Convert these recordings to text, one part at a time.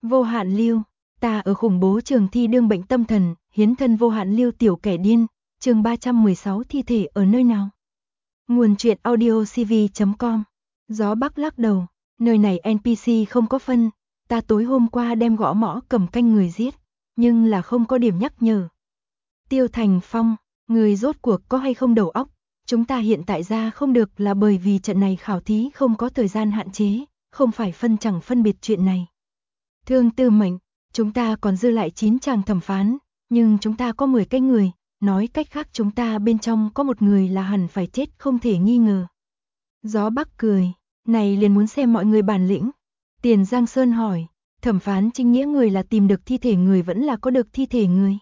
Vô hạn lưu, ta ở khủng bố trường thi đương bệnh tâm thần, hiến thân vô hạn lưu tiểu kẻ điên, chương 316 thi thể ở nơi nào? Nguồn truyện audio cv.com. Gió Bắc lắc đầu, nơi này NPC không có phân, ta tối hôm qua đem gõ mõ cầm canh người giết, nhưng là không có điểm nhắc nhở. Tiêu Thành Phong, người rốt cuộc có hay không đầu óc? Chúng ta hiện tại ra không được là bởi vì trận này khảo thí không có thời gian hạn chế, không phải phân chẳng phân biệt chuyện này. Thương Tư Mệnh, chúng ta còn dư lại 9 chàng thẩm phán, nhưng chúng ta có 10 cái người, nói cách khác chúng ta bên trong có một người là hẳn phải chết không thể nghi ngờ. Gió Bắc cười, này liền muốn xem mọi người bản lĩnh. Tiền Giang Sơn hỏi, thẩm phán chính nghĩa người là tìm được thi thể người vẫn là có được thi thể người?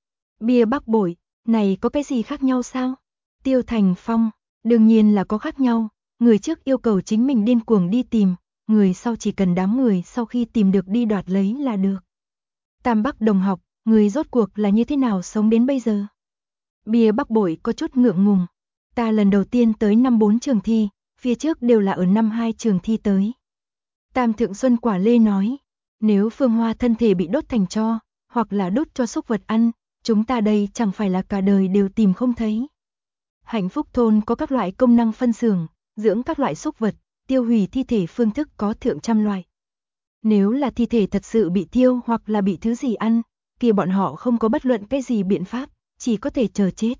Bia Bắc bội, này có cái gì khác nhau sao? Tiêu Thành Phong, đương nhiên là có khác nhau, người trước yêu cầu chính mình điên cuồng đi tìm, người sau chỉ cần đám người sau khi tìm được đi đoạt lấy là được. Tam Bắc đồng học, người rốt cuộc là như thế nào sống đến bây giờ? Bia Bắc bội có chút ngượng ngùng, ta lần đầu tiên tới năm 4 trường thi, phía trước đều là ở năm 2 trường thi tới. Tam Thượng Xuân Quả Lê nói, nếu Phương Hoa thân thể bị đốt thành tro, hoặc là đốt cho súc vật ăn, chúng ta đây chẳng phải là cả đời đều tìm không thấy. Hạnh Phúc thôn có các loại công năng phân xưởng, dưỡng các loại súc vật, tiêu hủy thi thể phương thức có thượng trăm loại. Nếu là thi thể thật sự bị thiêu hoặc là bị thứ gì ăn, kia bọn họ không có bất luận cái gì biện pháp, chỉ có thể chờ chết.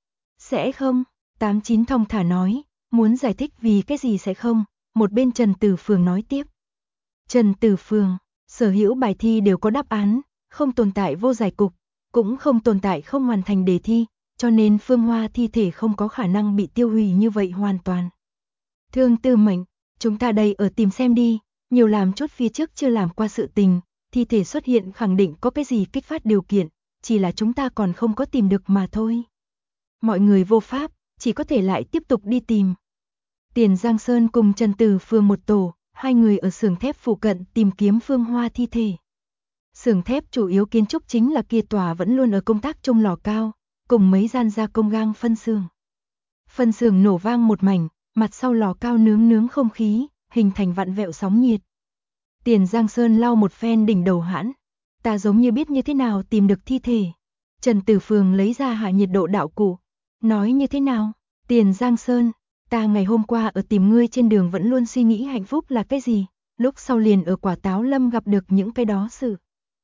Sẽ không, 89 thong thả nói, muốn giải thích vì cái gì sẽ không, một bên Trần Tử Phường nói tiếp. Trần Tử Phường, sở hữu bài thi đều có đáp án, không tồn tại vô giải cục, cũng không tồn tại không hoàn thành đề thi, cho nên Phương Hoa thi thể không có khả năng bị tiêu hủy như vậy hoàn toàn. Thương Tư Mệnh, chúng ta đây ở tìm xem đi, nhiều làm chút phía trước chưa làm qua sự tình, thi thể xuất hiện khẳng định có cái gì kích phát điều kiện, chỉ là chúng ta còn không có tìm được mà thôi. Mọi người vô pháp, chỉ có thể lại tiếp tục đi tìm. Tiền Giang Sơn cùng Trần Tử Phương một tổ, hai người ở xưởng thép phụ cận tìm kiếm Phương Hoa thi thể. Xưởng thép chủ yếu kiến trúc chính là kia tòa vẫn luôn ở công tác trong lò cao, cùng mấy gian gia công gang phân xưởng. Phân xưởng nổ vang một mảnh, mặt sau lò cao nướng không khí, hình thành vặn vẹo sóng nhiệt. Tiền Giang Sơn lau một phen đỉnh đầu hãn, ta giống như biết như thế nào tìm được thi thể. Trần Tử Phường lấy ra hạ nhiệt độ đạo cụ, nói như thế nào? Tiền Giang Sơn, ta ngày hôm qua ở tìm ngươi trên đường vẫn luôn suy nghĩ hạnh phúc là cái gì, lúc sau liền ở Quả Táo Lâm gặp được những cái đó sự.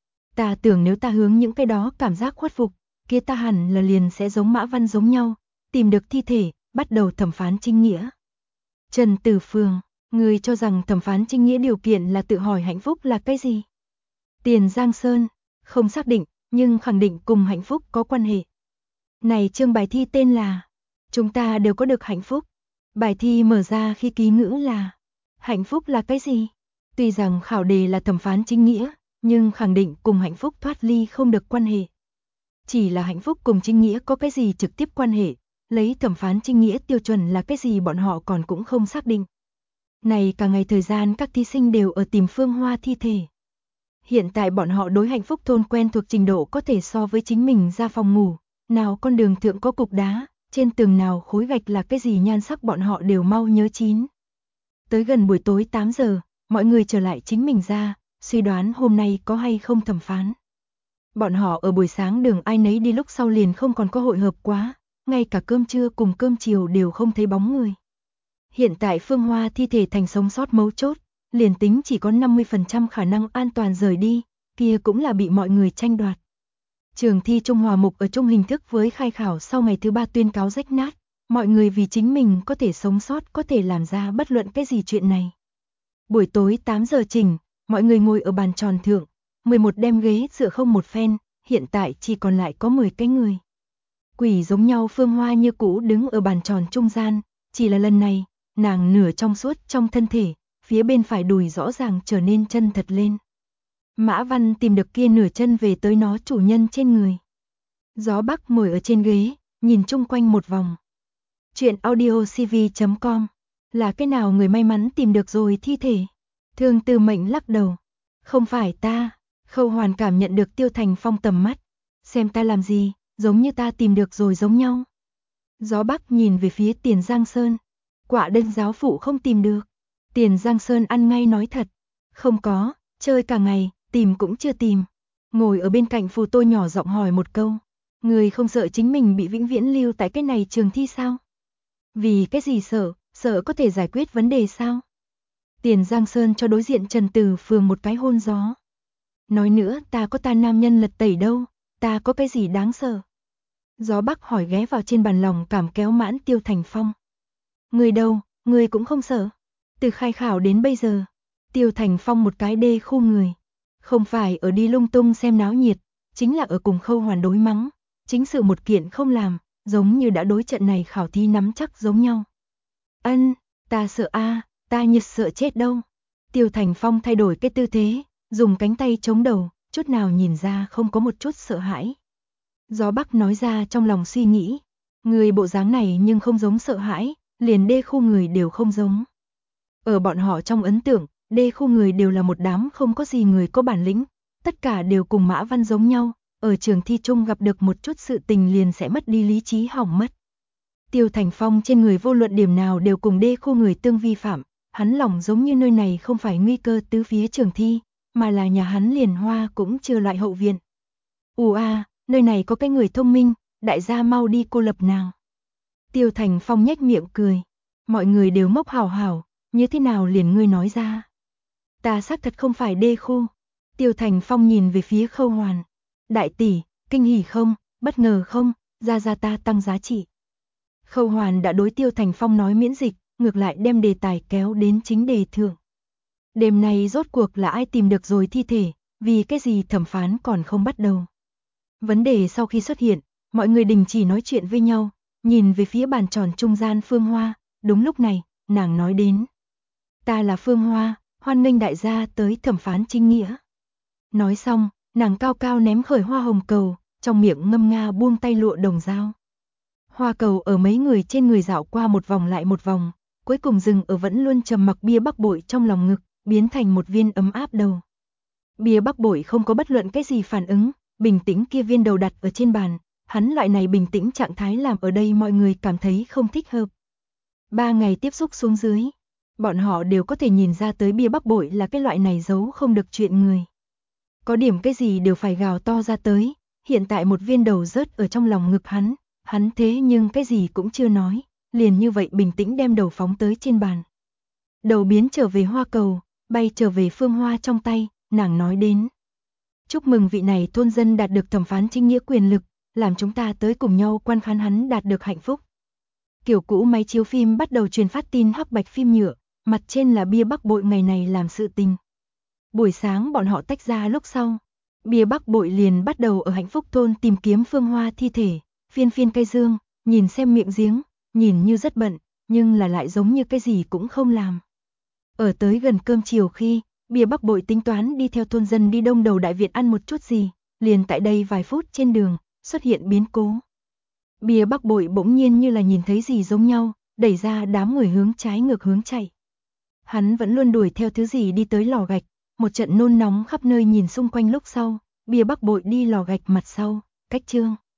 Ta tưởng nếu ta hướng những cái đó cảm giác khuất phục, kia ta hẳn là liền sẽ giống Mã Văn giống nhau, tìm được thi thể, bắt đầu thẩm phán chính nghĩa. Trần Tử Phường, ngươi cho rằng thẩm phán chính nghĩa điều kiện là tự hỏi hạnh phúc là cái gì? Tiền Giang Sơn, không xác định, nhưng khẳng định cùng hạnh phúc có quan hệ. Này chương bài thi tên là chúng ta đều có được hạnh phúc. Bài thi mở ra khi ký ngữ là hạnh phúc là cái gì? Tuy rằng khảo đề là thẩm phán chính nghĩa, nhưng khẳng định cùng hạnh phúc thoát ly không được quan hệ. Chỉ là hạnh phúc cùng chính nghĩa có cái gì trực tiếp quan hệ, lấy thẩm phán chính nghĩa tiêu chuẩn là cái gì bọn họ còn cũng không xác định. Này cả ngày thời gian các thí sinh đều ở tìm Phương Hoa thi thể. Hiện tại bọn họ đối hạnh phúc thôn quen thuộc trình độ có thể so với chính mình ra phòng ngủ, nào con đường thượng có cục đá, trên tường nào khối gạch là cái gì nhan sắc bọn họ đều mau nhớ chín. Tới gần buổi tối 8 giờ, mọi người trở lại chính mình ra, suy đoán hôm nay có hay không thẩm phán. Bọn họ ở buổi sáng đường ai nấy đi lúc sau liền không còn có hội hợp quá, ngay cả cơm trưa cùng cơm chiều đều không thấy bóng người. Hiện tại Phương Hoa thi thể thành sống sót mấu chốt, liền tính chỉ có 50% khả năng an toàn rời đi, kia cũng là bị mọi người tranh đoạt. Trường thi Trung Hòa Mục ở chung hình thức với khai khảo sau ngày thứ 3 tuyên cáo rách nát, mọi người vì chính mình có thể sống sót có thể làm ra bất luận cái gì chuyện này. Buổi tối 8 giờ chỉnh, mọi người ngồi ở bàn tròn thượng, 11 đem ghế dựa không một phen, hiện tại chỉ còn lại có 10 cái người. Quỷ giống nhau Phương Hoa như cũ đứng ở bàn tròn trung gian, chỉ là lần này, nàng nửa trong suốt trong thân thể, phía bên phải đùi rõ ràng trở nên chân thật lên. Mã Văn tìm được kia nửa chân về tới nó chủ nhân trên người. Gió Bắc ngồi ở trên ghế, nhìn chung quanh một vòng. Chuyện audio cv.com, là cái nào người may mắn tìm được rồi thi thể? Thương Tư Mệnh lắc đầu. Không phải ta. Khâu Hoàn cảm nhận được Tiêu Thành Phong tầm mắt. Xem ta làm gì, giống như ta tìm được rồi giống nhau. Gió Bắc nhìn về phía Tiền Giang Sơn. Quả đơn giáo phụ không tìm được. Tiền Giang Sơn ăn ngay nói thật. Không có, chơi cả ngày, tìm cũng chưa tìm. Ngồi ở bên cạnh Phù Tô nhỏ giọng hỏi một câu. Người không sợ chính mình bị vĩnh viễn lưu tại cái này trường thi sao? Vì cái gì sợ, sợ có thể giải quyết vấn đề sao? Tiền Giang Sơn cho đối diện Trần Từ Phường một cái hôn gió. Nói nữa ta có ta nam nhân lật tẩy đâu, ta có cái gì đáng sợ? Gió Bắc hỏi ghé vào trên bàn lòng cảm kéo mãn Tiêu Thành Phong. Người đâu, người cũng không sợ. Từ khai khảo đến bây giờ, Tiêu Thành Phong một cái đê khu người. Không phải ở đi lung tung xem náo nhiệt, chính là ở cùng Khâu Hoàn đối mắng. Chính sự một kiện không làm, giống như đã đối trận này khảo thi nắm chắc giống nhau. Ân, ta sợ ta nhiệt sợ chết đâu. Tiêu Thành Phong thay đổi cái tư thế, dùng cánh tay chống đầu, chút nào nhìn ra không có một chút sợ hãi. Gió Bắc nói ra trong lòng suy nghĩ, người bộ dáng này nhưng không giống sợ hãi, liền đê khu người đều không giống. Ở bọn họ trong ấn tượng, đê khu người đều là một đám không có gì người có bản lĩnh, tất cả đều cùng Mã Văn giống nhau, ở trường thi chung gặp được một chút sự tình liền sẽ mất đi lý trí hỏng mất. Tiêu Thành Phong trên người vô luận điểm nào đều cùng đê khu người tương vi phạm, hắn lòng giống như nơi này không phải nguy cơ tứ phía trường thi, mà là nhà hắn liền hoa cũng chưa loại hậu viện. Nơi này có cái người thông minh, đại gia mau đi cô lập nào. Tiêu Thành Phong nhếch miệng cười, mọi người đều mốc hào hào, như thế nào liền ngươi nói ra. Ta xác thật không phải đê khu. Tiêu Thành Phong nhìn về phía Khâu Hoàn. Đại tỷ, kinh hỉ không, bất ngờ không, ra ta tăng giá trị. Khâu Hoàn đã đối Tiêu Thành Phong nói miễn dịch, ngược lại đem đề tài kéo đến chính đề thượng. Đêm nay rốt cuộc là ai tìm được rồi thi thể, vì cái gì thẩm phán còn không bắt đầu. Vấn đề sau khi xuất hiện, mọi người đình chỉ nói chuyện với nhau, nhìn về phía bàn tròn trung gian Phương Hoa, đúng lúc này, nàng nói đến. Ta là Phương Hoa, hoan nghênh đại gia tới thẩm phán chính nghĩa. Nói xong, nàng cao cao ném khởi hoa hồng cầu, trong miệng ngâm nga buông tay lụa đồng dao. Hoa cầu ở mấy người trên người dạo qua một vòng lại một vòng, cuối cùng dừng ở vẫn luôn trầm mặc Bia Bắc Bội trong lòng ngực, biến thành một viên ấm áp đầu. Bia Bắc Bội không có bất luận cái gì phản ứng, bình tĩnh kia viên đầu đặt ở trên bàn, hắn loại này bình tĩnh trạng thái làm ở đây mọi người cảm thấy không thích hợp. 3 ngày tiếp xúc xuống dưới, bọn họ đều có thể nhìn ra tới Bia Bắc Bội là cái loại này giấu không được chuyện người. Có điểm cái gì đều phải gào to ra tới, hiện tại một viên đầu rớt ở trong lòng ngực hắn thế nhưng cái gì cũng chưa nói, liền như vậy bình tĩnh đem đầu phóng tới trên bàn. Đầu biến trở về hoa cầu, bay trở về Phương Hoa trong tay, nàng nói đến. Chúc mừng vị này thôn dân đạt được thẩm phán chính nghĩa quyền lực, làm chúng ta tới cùng nhau quan khán hắn đạt được hạnh phúc. Kiểu cũ máy chiếu phim bắt đầu truyền phát tin hắc bạch phim nhựa, mặt trên là Bia Bắc Bội ngày này làm sự tình. Buổi sáng bọn họ tách ra lúc sau, Bia Bắc Bội liền bắt đầu ở hạnh phúc thôn tìm kiếm Phương Hoa thi thể, phiên cây dương, nhìn xem miệng giếng, nhìn như rất bận, nhưng là lại giống như cái gì cũng không làm. Ở tới gần cơm chiều khi, Bia Bắc Bội tính toán đi theo thôn dân đi đông đầu đại viện ăn một chút gì, liền tại đây vài phút trên đường, xuất hiện biến cố. Bia Bắc Bội bỗng nhiên như là nhìn thấy gì giống nhau, đẩy ra đám người hướng trái ngược hướng chạy. Hắn vẫn luôn đuổi theo thứ gì đi tới lò gạch, một trận nôn nóng khắp nơi nhìn xung quanh lúc sau, Bia Bắc Bội đi lò gạch mặt sau, cách Trương